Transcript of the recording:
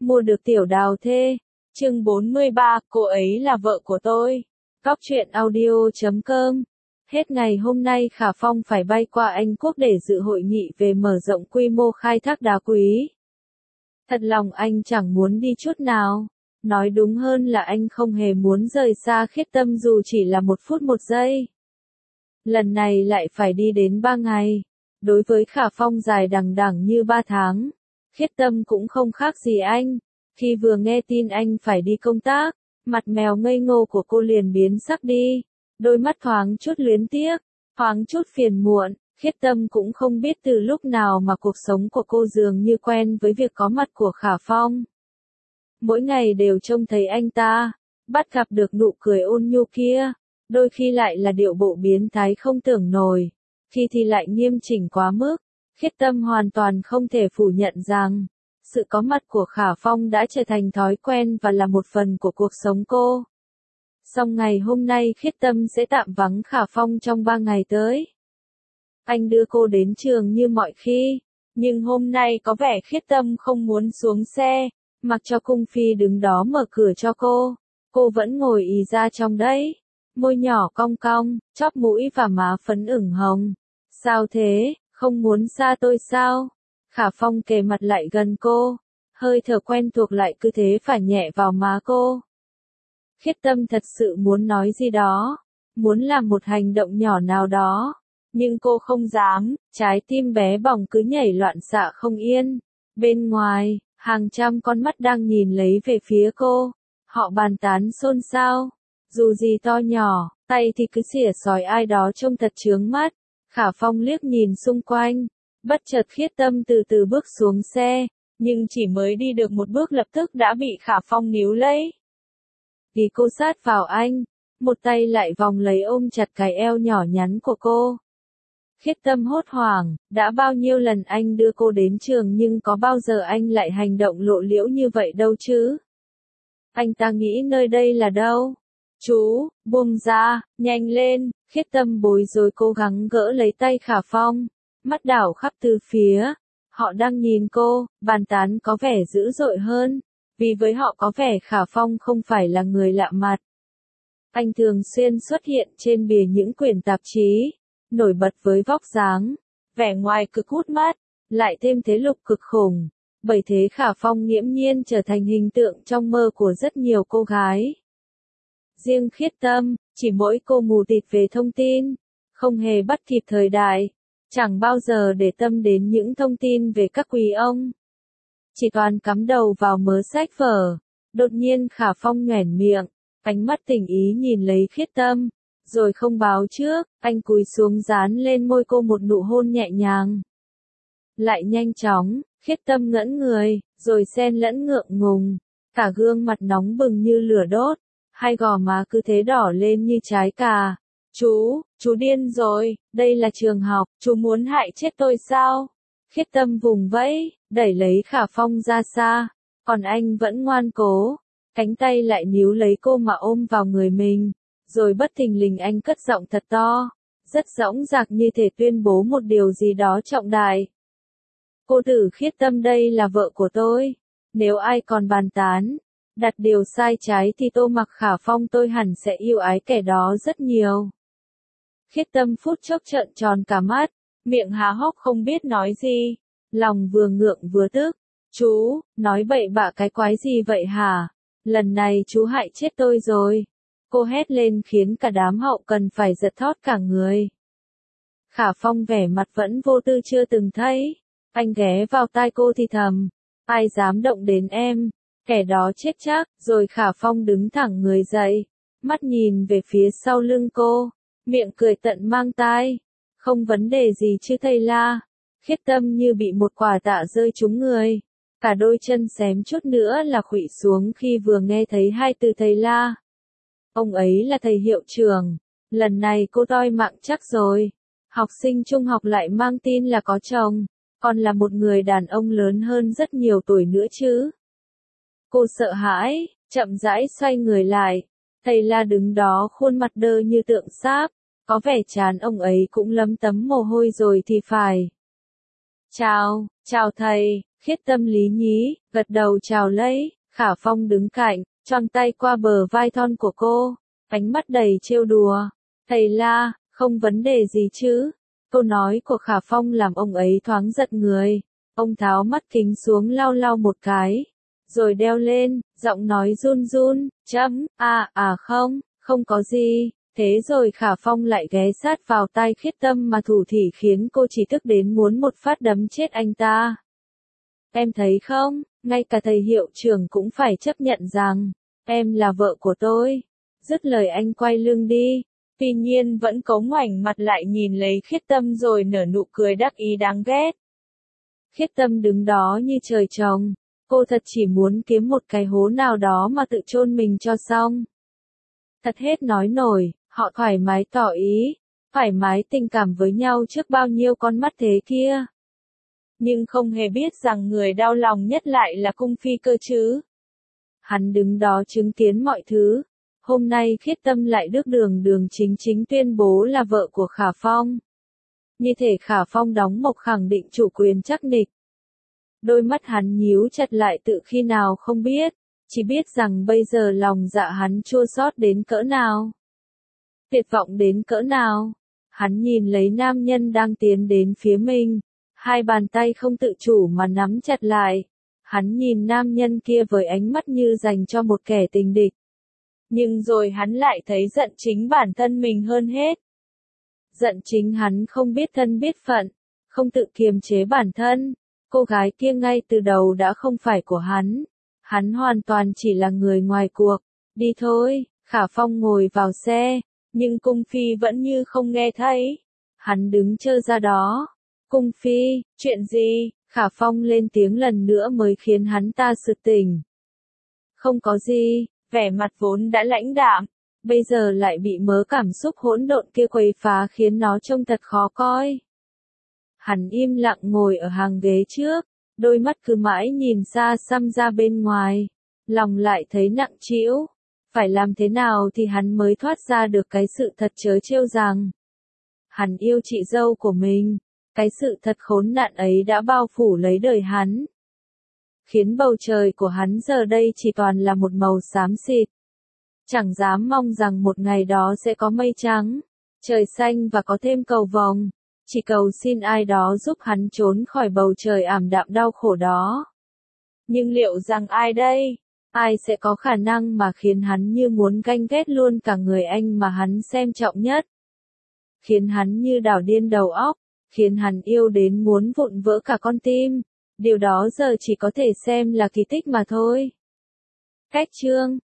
mua được tiểu đào thê. Chương 43, cô ấy là vợ của tôi. Góc truyện audio.com. Hết ngày hôm nay Khả Phong phải bay qua Anh Quốc để dự hội nghị về mở rộng quy mô khai thác đá quý. Thật lòng anh chẳng muốn đi chút nào. Nói đúng hơn là anh không hề muốn rời xa Khiết Tâm dù chỉ là 1 phút 1 giây. Lần này lại phải đi đến 3 ngày. Đối với Khả Phong dài đằng đẵng như 3 tháng. Khiết Tâm cũng không khác gì anh. Khi vừa nghe tin anh phải đi công tác, mặt mèo ngây ngô của cô liền biến sắc đi. Đôi mắt thoáng chút luyến tiếc, thoáng chút phiền muộn. Khiết Tâm cũng không biết từ lúc nào mà cuộc sống của cô dường như quen với việc có mặt của Khả Phong. Mỗi ngày đều trông thấy anh ta, bắt gặp được nụ cười ôn nhu kia, đôi khi lại là điệu bộ biến thái không tưởng nổi, khi thì lại nghiêm chỉnh quá mức. Khiết Tâm hoàn toàn không thể phủ nhận rằng, sự có mặt của Khả Phong đã trở thành thói quen và là một phần của cuộc sống cô. Song ngày hôm nay Khiết Tâm sẽ tạm vắng Khả Phong trong 3 ngày tới. Anh đưa cô đến trường như mọi khi, nhưng hôm nay có vẻ Khiết Tâm không muốn xuống xe, mặc cho cung phi đứng đó mở cửa cho cô vẫn ngồi ì ra trong đấy, môi nhỏ cong cong, chóp mũi và má phấn ửng hồng. Sao thế, không muốn xa tôi sao? Khả Phong kề mặt lại gần cô, hơi thở quen thuộc lại cứ thế phả nhẹ vào má cô. Khiết Tâm thật sự muốn nói gì đó, muốn làm một hành động nhỏ nào đó, nhưng cô không dám, trái tim bé bỏng cứ nhảy loạn xạ không yên. Bên ngoài, hàng trăm con mắt đang nhìn lấy về phía cô, họ bàn tán xôn xao, dù gì to nhỏ, tay thì cứ xỉa xói ai đó trông thật chướng mắt. Khả Phong liếc nhìn xung quanh, bất chợt Khiết Tâm từ từ bước xuống xe, nhưng chỉ mới đi được 1 bước lập tức đã bị Khả Phong níu lấy. Vì cô sát vào anh, một tay lại vòng lấy ôm chặt cái eo nhỏ nhắn của cô. Khiết Tâm hốt hoảng, đã bao nhiêu lần anh đưa cô đến trường nhưng có bao giờ anh lại hành động lộ liễu như vậy đâu chứ? Anh ta nghĩ nơi đây là đâu? Chú, buông ra, nhanh lên. Khiết Tâm bối rối cố gắng gỡ lấy tay Khả Phong, mắt đảo khắp tứ phía. Họ đang nhìn cô, bàn tán có vẻ dữ dội hơn, vì với họ có vẻ Khả Phong không phải là người lạ mặt. Anh thường xuyên xuất hiện trên bìa những quyển tạp chí, nổi bật với vóc dáng, vẻ ngoài cực hút mắt, lại thêm thế lực cực khủng. Bởi thế Khả Phong nghiễm nhiên trở thành hình tượng trong mơ của rất nhiều cô gái. Riêng Khiết Tâm, chỉ mỗi cô mù tịt về thông tin, không hề bắt kịp thời đại, chẳng bao giờ để tâm đến những thông tin về các quý ông. Chỉ toàn cắm đầu vào mớ sách vở. Đột nhiên Khả Phong nhoẻn miệng, ánh mắt tình ý nhìn lấy Khiết Tâm, rồi không báo trước, anh cúi xuống dán lên môi cô một nụ hôn nhẹ nhàng. Lại nhanh chóng, Khiết Tâm ngẩn người, rồi xen lẫn ngượng ngùng, cả gương mặt nóng bừng như lửa đốt, hai gò má cứ thế đỏ lên như trái cà. Chú điên rồi, đây là trường học, chú muốn hại chết tôi sao? Khiết Tâm vùng vẫy, đẩy lấy Khả Phong ra xa, còn anh vẫn ngoan cố, cánh tay lại níu lấy cô mà ôm vào người mình, rồi bất thình lình anh cất giọng thật to, rất dõng dạc như thể tuyên bố một điều gì đó trọng đại. Cô tử Khiết Tâm đây là vợ của tôi, nếu ai còn bàn tán, đặt điều sai trái thì tô mặc Khả Phong tôi hẳn sẽ yêu ái kẻ đó rất nhiều. Khiết Tâm phút chốc trợn tròn cả mắt, miệng há hốc không biết nói gì, lòng vừa ngượng vừa tức. Chú, nói bậy bạ cái quái gì vậy hả? Lần này chú hại chết tôi rồi. Cô hét lên khiến cả đám hậu cần phải giật thót cả người. Khả Phong vẻ mặt vẫn vô tư chưa từng thấy. Anh ghé vào tai cô thì thầm, ai dám động đến em, kẻ đó chết chắc. Rồi Khả Phong đứng thẳng người dậy, mắt nhìn về phía sau lưng cô, miệng cười tận mang tai. Không vấn đề gì chứ thầy La. Khiết Tâm như bị một quả tạ rơi trúng người, cả đôi chân xém chút nữa là khuỵu xuống khi vừa nghe thấy 2 từ thầy La. Ông ấy là thầy hiệu trưởng, lần này cô toi mạng chắc rồi. Học sinh trung học lại mang tin là có chồng, còn là một người đàn ông lớn hơn rất nhiều tuổi nữa chứ. Cô sợ hãi, chậm rãi xoay người lại, thầy La đứng đó khuôn mặt đơ như tượng sáp, có vẻ trán ông ấy cũng lấm tấm mồ hôi rồi thì phải. Chào thầy, Khiết Tâm lý nhí, gật đầu chào lấy, Khả Phong đứng cạnh, choàng tay qua bờ vai thon của cô, ánh mắt đầy trêu đùa. Thầy La, không vấn đề gì chứ? Câu nói của Khả Phong làm ông ấy thoáng giận người. Ông tháo mắt kính xuống lau lau một cái, rồi đeo lên, giọng nói run run, không có gì. Thế rồi Khả Phong lại ghé sát vào tai Khiết Tâm mà thủ thỉ khiến cô chỉ tức đến muốn một phát đấm chết anh ta. Em thấy không, ngay cả thầy hiệu trưởng cũng phải chấp nhận rằng, em là vợ của tôi. Dứt lời anh quay lưng đi, tuy nhiên vẫn cố ngoảnh mặt lại nhìn lấy Khiết Tâm rồi nở nụ cười đắc ý đáng ghét. Khiết Tâm đứng đó như trời trồng, cô thật chỉ muốn kiếm một cái hố nào đó mà tự chôn mình cho xong. Thật hết nói nổi, họ thoải mái tỏ ý, thoải mái tình cảm với nhau trước bao nhiêu con mắt thế kia. Nhưng không hề biết rằng người đau lòng nhất lại là Cung Phi cơ chứ. Hắn đứng đó chứng kiến mọi thứ. Hôm nay Khiết Tâm lại đường chính tuyên bố là vợ của Khả Phong. Như thể Khả Phong đóng mộc khẳng định chủ quyền chắc nịch. Đôi mắt hắn nhíu chặt lại tự khi nào không biết, chỉ biết rằng bây giờ lòng dạ hắn chua xót đến cỡ nào. Tuyệt vọng đến cỡ nào. Hắn nhìn lấy nam nhân đang tiến đến phía mình, hai bàn tay không tự chủ mà nắm chặt lại. Hắn nhìn nam nhân kia với ánh mắt như dành cho một kẻ tình địch. Nhưng rồi hắn lại thấy giận chính bản thân mình hơn hết. Giận chính hắn không biết thân biết phận, không tự kiềm chế bản thân. Cô gái kia ngay từ đầu đã không phải của hắn. Hắn hoàn toàn chỉ là người ngoài cuộc. Đi thôi, Khả Phong ngồi vào xe, nhưng Cung Phi vẫn như không nghe thấy. Hắn đứng chơ ra đó. Cung Phi, chuyện gì? Khả Phong lên tiếng lần nữa mới khiến hắn ta sực tỉnh. Không có gì, vẻ mặt vốn đã lãnh đạm, bây giờ lại bị mớ cảm xúc hỗn độn kia quấy phá khiến nó trông thật khó coi. Hắn im lặng ngồi ở hàng ghế trước, đôi mắt cứ mãi nhìn xa xăm ra bên ngoài, lòng lại thấy nặng trĩu. Phải làm thế nào thì hắn mới thoát ra được cái sự thật trớ trêu rằng hắn yêu chị dâu của mình. Cái sự thật khốn nạn ấy đã bao phủ lấy đời hắn, khiến bầu trời của hắn giờ đây chỉ toàn là một màu xám xịt. Chẳng dám mong rằng một ngày đó sẽ có mây trắng, trời xanh và có thêm cầu vồng, chỉ cầu xin ai đó giúp hắn trốn khỏi bầu trời ảm đạm đau khổ đó. Nhưng liệu rằng ai đây? Ai sẽ có khả năng mà khiến hắn như muốn ganh ghét luôn cả người anh mà hắn xem trọng nhất? Khiến hắn như đảo điên đầu óc, khiến hắn yêu đến muốn vụn vỡ cả con tim. Điều đó giờ chỉ có thể xem là kỳ tích mà thôi. Cách chương